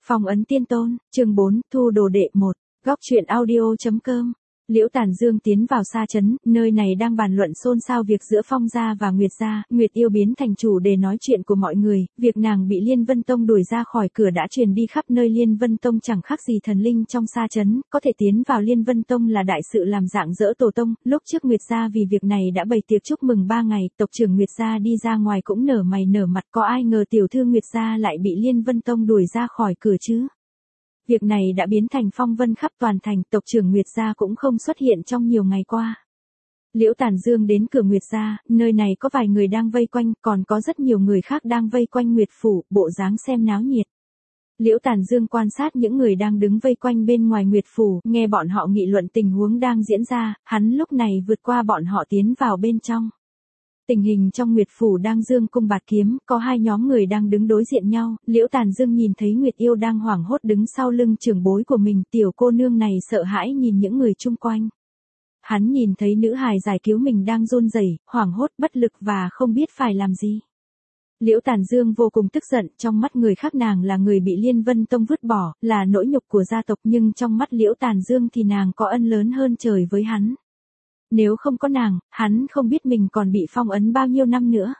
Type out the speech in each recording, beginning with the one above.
Phong ấn tiên tôn, chương 4, thu đồ đệ 1, góc truyện audio.com. Liễu Tản Dương tiến vào Sa Trấn, nơi này đang bàn luận xôn xao việc giữa Phong gia và Nguyệt gia. Nguyệt Yêu biến thành chủ đề nói chuyện của mọi người, việc nàng bị Liên Vân Tông đuổi ra khỏi cửa đã truyền đi khắp nơi. Liên Vân Tông chẳng khác gì thần linh trong Sa Trấn, có thể tiến vào Liên Vân Tông là đại sự làm rạng rỡ tổ tông. Lúc trước Nguyệt gia vì việc này đã bày tiệc chúc mừng 3 ngày, tộc trưởng Nguyệt gia đi ra ngoài cũng nở mày nở mặt, có ai ngờ tiểu thư Nguyệt gia lại bị Liên Vân Tông đuổi ra khỏi cửa chứ. Việc này đã biến thành phong vân khắp toàn thành, tộc trưởng Nguyệt gia cũng không xuất hiện trong nhiều ngày qua. Liễu Tản Dương đến cửa Nguyệt gia, nơi này có vài người đang vây quanh, còn có rất nhiều người khác đang vây quanh Nguyệt phủ, bộ dáng xem náo nhiệt. Liễu Tản Dương quan sát những người đang đứng vây quanh bên ngoài Nguyệt phủ, nghe bọn họ nghị luận tình huống đang diễn ra, hắn lúc này vượt qua bọn họ tiến vào bên trong. Tình hình trong Nguyệt phủ đang dương cung bạt kiếm, có hai nhóm người đang đứng đối diện nhau. Liễu Tản Dương nhìn thấy Nguyệt Yêu đang hoảng hốt đứng sau lưng trưởng bối của mình, tiểu cô nương này sợ hãi nhìn những người chung quanh. Hắn nhìn thấy nữ hài giải cứu mình đang run rẩy, hoảng hốt bất lực và không biết phải làm gì. Liễu Tản Dương vô cùng tức giận, trong mắt người khác nàng là người bị Liên Vân Tông vứt bỏ, là nỗi nhục của gia tộc, nhưng trong mắt Liễu Tản Dương thì nàng có ân lớn hơn trời với hắn. Nếu không có nàng, hắn không biết mình còn bị phong ấn bao nhiêu năm nữa.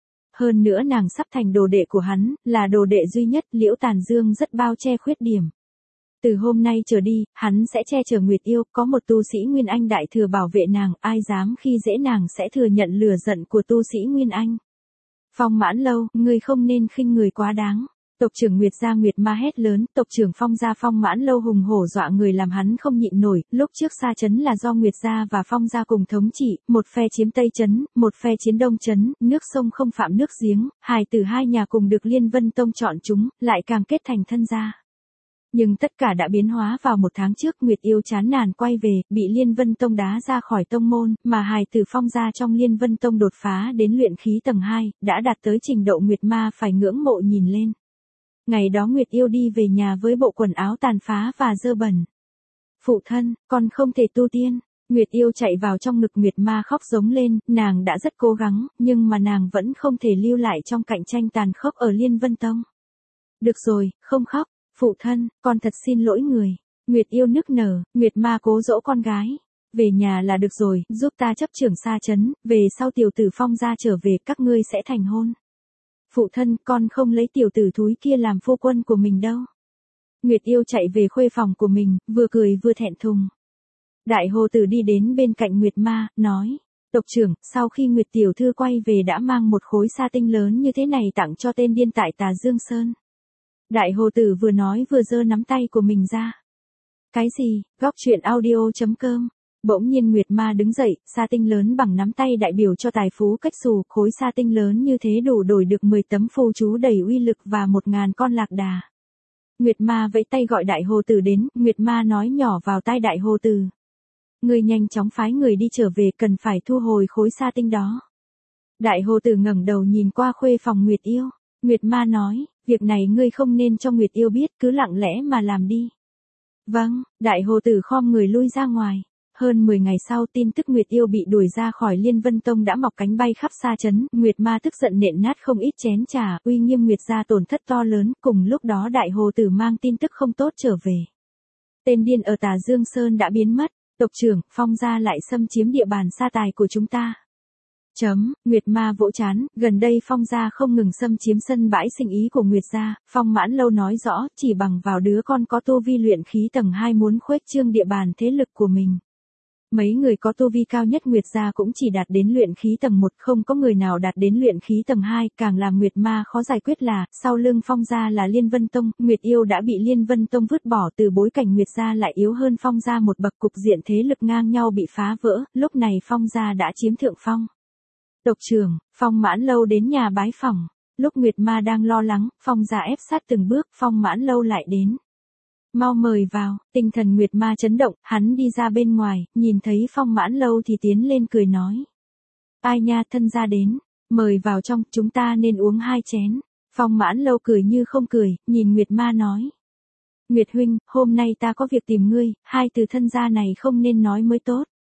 Hơn nữa nàng sắp thành đồ đệ của hắn, là đồ đệ duy nhất. Liễu Tản Dương rất bao che khuyết điểm. Từ hôm nay trở đi, hắn sẽ che chở Nguyệt Yêu, có một tu sĩ Nguyên Anh đại thừa bảo vệ nàng, ai dám khi dễ nàng sẽ thừa nhận lửa giận của tu sĩ Nguyên Anh. Phong Mãn Lâu, ngươi không nên khinh người quá đáng. Tộc trưởng Nguyệt gia Nguyệt Ma hét lớn, tộc trưởng Phong gia Phong Mãn Lâu hùng hổ dọa người làm hắn không nhịn nổi. Lúc trước Sa Trấn là do Nguyệt gia và Phong gia cùng thống trị, một phe chiếm Tây Trấn, một phe chiếm Đông Trấn, nước sông không phạm nước giếng, hài tử hai nhà cùng được Liên Vân Tông chọn chúng, lại càng kết thành thân gia. Nhưng tất cả đã biến hóa vào một tháng trước. Nguyệt Yêu chán nản quay về, bị Liên Vân Tông đá ra khỏi tông môn, mà hài tử Phong gia trong Liên Vân Tông đột phá đến luyện khí tầng 2, đã đạt tới trình độ Nguyệt Ma phải ngưỡng mộ nhìn lên. Ngày đó Nguyệt Yêu đi về nhà với bộ quần áo tàn phá và dơ bẩn. Phụ thân, con không thể tu tiên. Nguyệt Yêu chạy vào trong ngực Nguyệt Ma khóc giống lên, nàng đã rất cố gắng, nhưng mà nàng vẫn không thể lưu lại trong cạnh tranh tàn khốc ở Liên Vân Tông. Được rồi, không khóc, phụ thân, con thật xin lỗi người. Nguyệt Yêu nức nở, Nguyệt Ma cố dỗ con gái. Về nhà là được rồi, giúp ta chấp trưởng Sa Trấn, về sau tiểu tử Phong gia trở về các ngươi sẽ thành hôn. Phụ thân, con không lấy tiểu tử thúi kia làm phu quân của mình đâu. Nguyệt Yêu chạy về khuê phòng của mình, vừa cười vừa thẹn thùng. Đại hồ tử đi đến bên cạnh Nguyệt Ma, nói, tộc trưởng, sau khi Nguyệt tiểu thư quay về đã mang một khối sa tinh lớn như thế này tặng cho tên điên tại Tà Dương Sơn. Đại hồ tử vừa nói vừa giơ nắm tay của mình ra. Cái gì? Góc truyện audio.com. Bỗng nhiên Nguyệt Ma đứng dậy, sa tinh lớn bằng nắm tay đại biểu cho tài phú cách xù, khối sa tinh lớn như thế đủ đổi được 10 tấm phù chú đầy uy lực và 1000 con lạc đà. Nguyệt Ma vẫy tay gọi đại hồ tử đến, Nguyệt Ma nói nhỏ vào tai đại hồ tử. Ngươi nhanh chóng phái người đi trở về, cần phải thu hồi khối sa tinh đó. Đại hồ tử ngẩng đầu nhìn qua khuê phòng Nguyệt Yêu. Nguyệt Ma nói, việc này ngươi không nên cho Nguyệt Yêu biết, cứ lặng lẽ mà làm đi. Vâng, đại hồ tử khom người lui ra ngoài. Hơn 10 ngày sau, tin tức Nguyệt Yêu bị đuổi ra khỏi Liên Vân Tông đã mọc cánh bay khắp Sa Trấn. Nguyệt Ma tức giận nện nát không ít chén trà, uy nghiêm Nguyệt gia tổn thất to lớn. Cùng lúc đó đại hồ tử mang tin tức không tốt trở về. Tên điên ở Tà Dương Sơn đã biến mất. Tộc trưởng, Phong gia lại xâm chiếm địa bàn sa tài của chúng ta. Nguyệt Ma vỗ chán, gần đây Phong gia không ngừng xâm chiếm sân bãi sinh ý của Nguyệt gia. Phong Mãn Lâu nói rõ, chỉ bằng vào đứa con có tu vi luyện khí tầng 2 muốn khuếch trương địa bàn thế lực của mình. Mấy người có tu vi cao nhất Nguyệt gia cũng chỉ đạt đến luyện khí tầng 1, không có người nào đạt đến luyện khí tầng 2, càng làm Nguyệt Ma khó giải quyết là, sau lưng Phong gia là Liên Vân Tông, Nguyệt Yêu đã bị Liên Vân Tông vứt bỏ, từ bối cảnh Nguyệt gia lại yếu hơn Phong gia một bậc, cục diện thế lực ngang nhau bị phá vỡ, lúc này Phong gia đã chiếm thượng phong. Tộc trưởng, Phong Mãn Lâu đến nhà bái phỏng. Lúc Nguyệt Ma đang lo lắng, Phong gia ép sát từng bước, Phong Mãn Lâu lại đến. Mau mời vào. Tinh thần Nguyệt Ma chấn động, hắn đi ra bên ngoài, nhìn thấy Phong Mãn Lâu thì tiến lên cười nói. Ai nha, thân gia đến, mời vào trong, chúng ta nên uống 2 chén. Phong Mãn Lâu cười như không cười, nhìn Nguyệt Ma nói. Nguyệt huynh, hôm nay ta có việc tìm ngươi, hai từ thân gia này không nên nói mới tốt.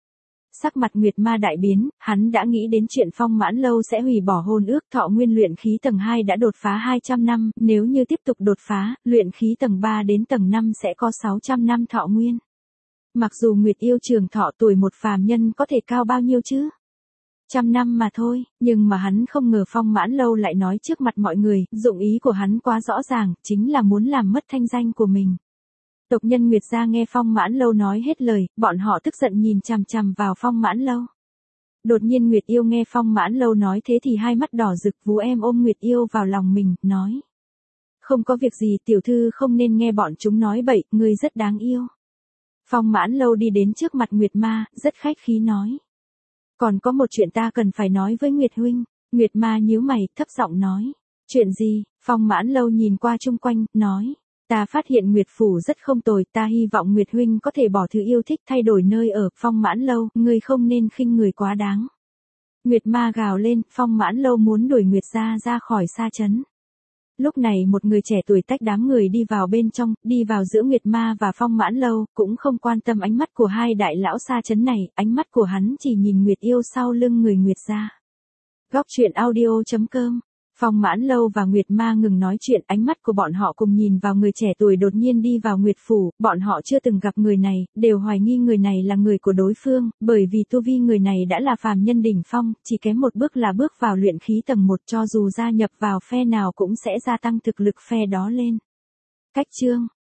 Sắc mặt Nguyệt Ma đại biến, hắn đã nghĩ đến chuyện Phong Mãn Lâu sẽ hủy bỏ hôn ước, thọ nguyên luyện khí tầng 2 đã đột phá 200 năm, nếu như tiếp tục đột phá, luyện khí tầng 3 đến tầng 5 sẽ có 600 năm thọ nguyên. Mặc dù Nguyệt yêu trường thọ tuổi một phàm nhân có thể cao bao nhiêu chứ? 100 năm mà thôi, nhưng mà hắn không ngờ Phong Mãn Lâu lại nói trước mặt mọi người, dụng ý của hắn quá rõ ràng, chính là muốn làm mất thanh danh của mình. Tộc nhân Nguyệt gia nghe Phong Mãn Lâu nói hết lời, bọn họ tức giận nhìn chằm chằm vào Phong Mãn Lâu. Đột nhiên Nguyệt yêu nghe Phong Mãn Lâu nói thế thì hai mắt đỏ rực, vú em ôm Nguyệt yêu vào lòng mình, nói. Không có việc gì, tiểu thư không nên nghe bọn chúng nói bậy, ngươi rất đáng yêu. Phong Mãn Lâu đi đến trước mặt Nguyệt Ma, rất khách khí nói. Còn có một chuyện ta cần phải nói với Nguyệt huynh. Nguyệt Ma nhíu mày, thấp giọng nói. Chuyện gì? Phong Mãn Lâu nhìn qua chung quanh, nói. Ta phát hiện Nguyệt phủ rất không tồi, ta hy vọng Nguyệt huynh có thể bỏ thứ yêu thích thay đổi nơi ở. Phong Mãn Lâu, ngươi không nên khinh người quá đáng. Nguyệt Ma gào lên, Phong Mãn Lâu muốn đuổi Nguyệt gia ra khỏi Sa Trấn. Lúc này một người trẻ tuổi tách đám người đi vào bên trong, đi vào giữa Nguyệt Ma và Phong Mãn Lâu, cũng không quan tâm ánh mắt của hai đại lão Sa Trấn này, ánh mắt của hắn chỉ nhìn Nguyệt yêu sau lưng người Nguyệt gia. Góc truyện audio.com. Phong Mãn Lâu và Nguyệt Ma ngừng nói chuyện, ánh mắt của bọn họ cùng nhìn vào người trẻ tuổi đột nhiên đi vào Nguyệt phủ, bọn họ chưa từng gặp người này, đều hoài nghi người này là người của đối phương, bởi vì tu vi người này đã là phàm nhân đỉnh phong, chỉ kém một bước là bước vào luyện khí tầng 1, cho dù gia nhập vào phe nào cũng sẽ gia tăng thực lực phe đó lên. Cách chương